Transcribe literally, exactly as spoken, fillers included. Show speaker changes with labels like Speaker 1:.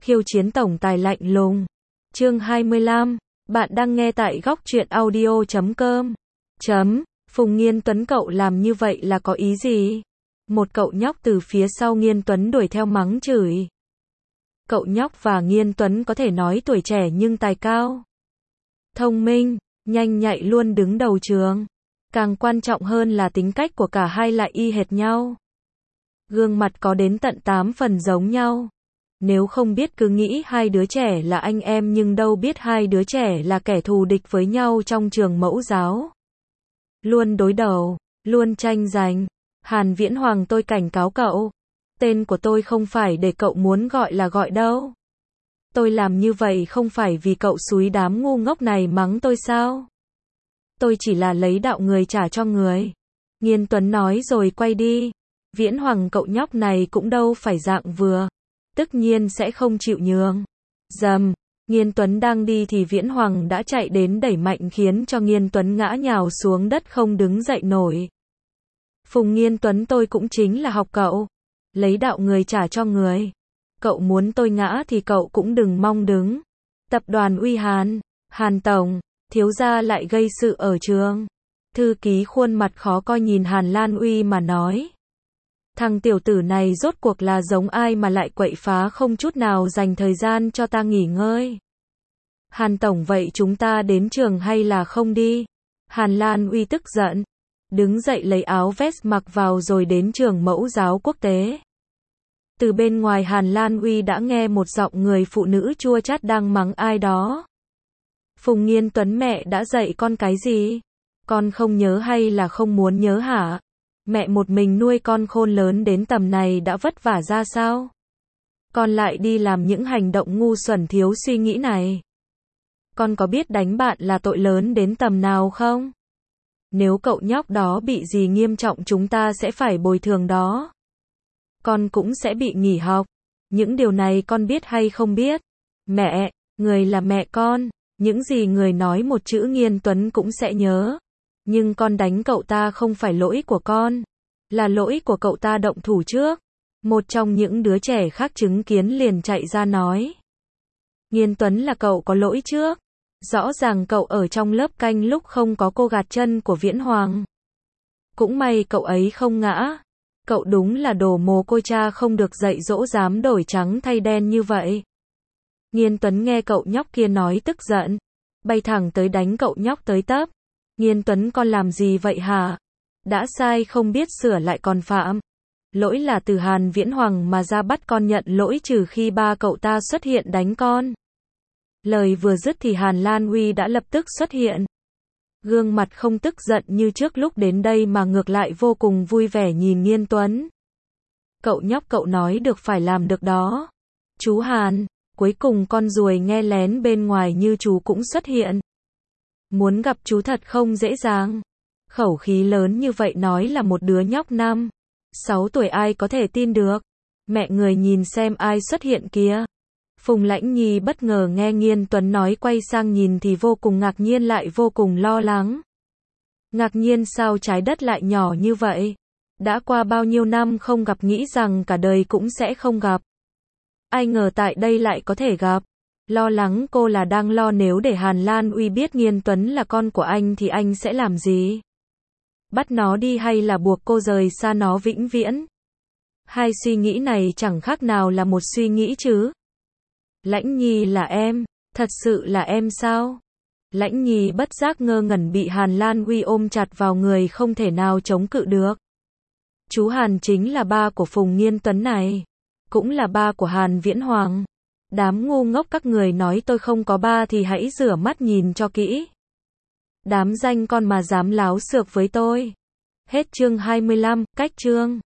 Speaker 1: khiêu chiến tổng tài lạnh lùng. Chương hai mươi lăm, bạn đang nghe tại góc truyện audio chấm com. Chấm, Phùng Nghiên Tuấn cậu làm như vậy là có ý gì? Một cậu nhóc từ phía sau Nghiên Tuấn đuổi theo mắng chửi. Cậu nhóc và Nghiên Tuấn có thể nói tuổi trẻ nhưng tài cao. Thông minh, nhanh nhạy luôn đứng đầu trường. Càng quan trọng hơn là tính cách của cả hai lại y hệt nhau. Gương mặt có đến tận tám phần giống nhau. Nếu không biết cứ nghĩ hai đứa trẻ là anh em nhưng đâu biết hai đứa trẻ là kẻ thù địch với nhau trong trường mẫu giáo. Luôn đối đầu, luôn tranh giành. Hàn Viễn Hoàng, tôi cảnh cáo cậu. Tên của tôi không phải để cậu muốn gọi là gọi đâu. Tôi làm như vậy không phải vì cậu xúi đám ngu ngốc này mắng tôi sao? Tôi chỉ là lấy đạo người trả cho người. Nghiên Tuấn nói rồi quay đi. Viễn Hoàng, cậu nhóc này cũng đâu phải dạng vừa. Tất nhiên sẽ không chịu nhường. Dầm, Nghiên Tuấn đang đi thì Viễn Hoàng đã chạy đến đẩy mạnh khiến cho Nghiên Tuấn ngã nhào xuống đất không đứng dậy nổi. Phùng Nghiên Tuấn, tôi cũng chính là học cậu. Lấy đạo người trả cho người. Cậu muốn tôi ngã thì cậu cũng đừng mong đứng. Tập đoàn Uy Hàn, Hàn Tổng, thiếu gia lại gây sự ở trường. Thư ký khuôn mặt khó coi nhìn Hàn Lan Uy mà nói. Thằng tiểu tử này rốt cuộc là giống ai mà lại quậy phá không chút nào dành thời gian cho ta nghỉ ngơi. Hàn Tổng, vậy chúng ta đến trường hay là không đi? Hàn Lan Uy tức giận. Đứng dậy lấy áo vest mặc vào rồi đến trường mẫu giáo quốc tế. Từ bên ngoài Hàn Lan Uy đã nghe một giọng người phụ nữ chua chát đang mắng ai đó. Phùng Nghiên Tuấn, mẹ đã dạy con cái gì? Con không nhớ hay là không muốn nhớ hả? Mẹ một mình nuôi con khôn lớn đến tầm này đã vất vả ra sao? Con lại đi làm những hành động ngu xuẩn thiếu suy nghĩ này. Con có biết đánh bạn là tội lớn đến tầm nào không? Nếu cậu nhóc đó bị gì nghiêm trọng chúng ta sẽ phải bồi thường đó. Con cũng sẽ bị nghỉ học. Những điều này con biết hay không biết? Mẹ, người là mẹ con. Những gì người nói một chữ Nghiên Tuấn cũng sẽ nhớ. Nhưng con đánh cậu ta không phải lỗi của con. Là lỗi của cậu ta động thủ trước. Một trong những đứa trẻ khác chứng kiến liền chạy ra nói. Nghiên Tuấn, là cậu có lỗi trước. Rõ ràng cậu ở trong lớp canh lúc không có cô gạt chân của Viễn Hoàng. Cũng may cậu ấy không ngã. Cậu đúng là đồ mồ côi, cha không được dạy dỗ dám đổi trắng thay đen như vậy. Nghiên Tuấn nghe cậu nhóc kia nói tức giận. Bay thẳng tới đánh cậu nhóc tới tấp. Nghiên Tuấn, con làm gì vậy hả? Đã sai không biết sửa lại còn phạm. Lỗi là từ Hàn Viễn Hoàng mà ra bắt con nhận lỗi trừ khi ba cậu ta xuất hiện đánh con. Lời vừa dứt thì Hàn Lan Uy đã lập tức xuất hiện. Gương mặt không tức giận như trước lúc đến đây mà ngược lại vô cùng vui vẻ nhìn Nghiên Tuấn. Cậu nhóc, cậu nói được phải làm được đó. Chú Hàn, cuối cùng con ruồi nghe lén bên ngoài như chú cũng xuất hiện. Muốn gặp chú thật không dễ dàng. Khẩu khí lớn như vậy nói là một đứa nhóc năm, sáu tuổi ai có thể tin được. Mẹ người nhìn xem ai xuất hiện kìa. Phùng Lãnh Nhi bất ngờ nghe Nghiên Tuấn nói quay sang nhìn thì vô cùng ngạc nhiên lại vô cùng lo lắng. Ngạc nhiên sao trái đất lại nhỏ như vậy? Đã qua bao nhiêu năm không gặp, nghĩ rằng cả đời cũng sẽ không gặp. Ai ngờ tại đây lại có thể gặp. Lo lắng cô là đang lo nếu để Hàn Lan Uy biết Nghiên Tuấn là con của anh thì anh sẽ làm gì? Bắt nó đi hay là buộc cô rời xa nó vĩnh viễn? Hai suy nghĩ này chẳng khác nào là một suy nghĩ chứ. Lãnh Nhi, là em, thật sự là em sao? Lãnh Nhi bất giác ngơ ngẩn bị Hàn Lan Uy ôm chặt vào người không thể nào chống cự được. Chú Hàn chính là ba của Phùng Nghiên Tuấn này. Cũng là ba của Hàn Viễn Hoàng. Đám ngu ngốc các người nói tôi không có ba thì hãy rửa mắt nhìn cho kỹ. Đám danh con mà dám láo xược với tôi. Hết chương hai mươi lăm, cách chương.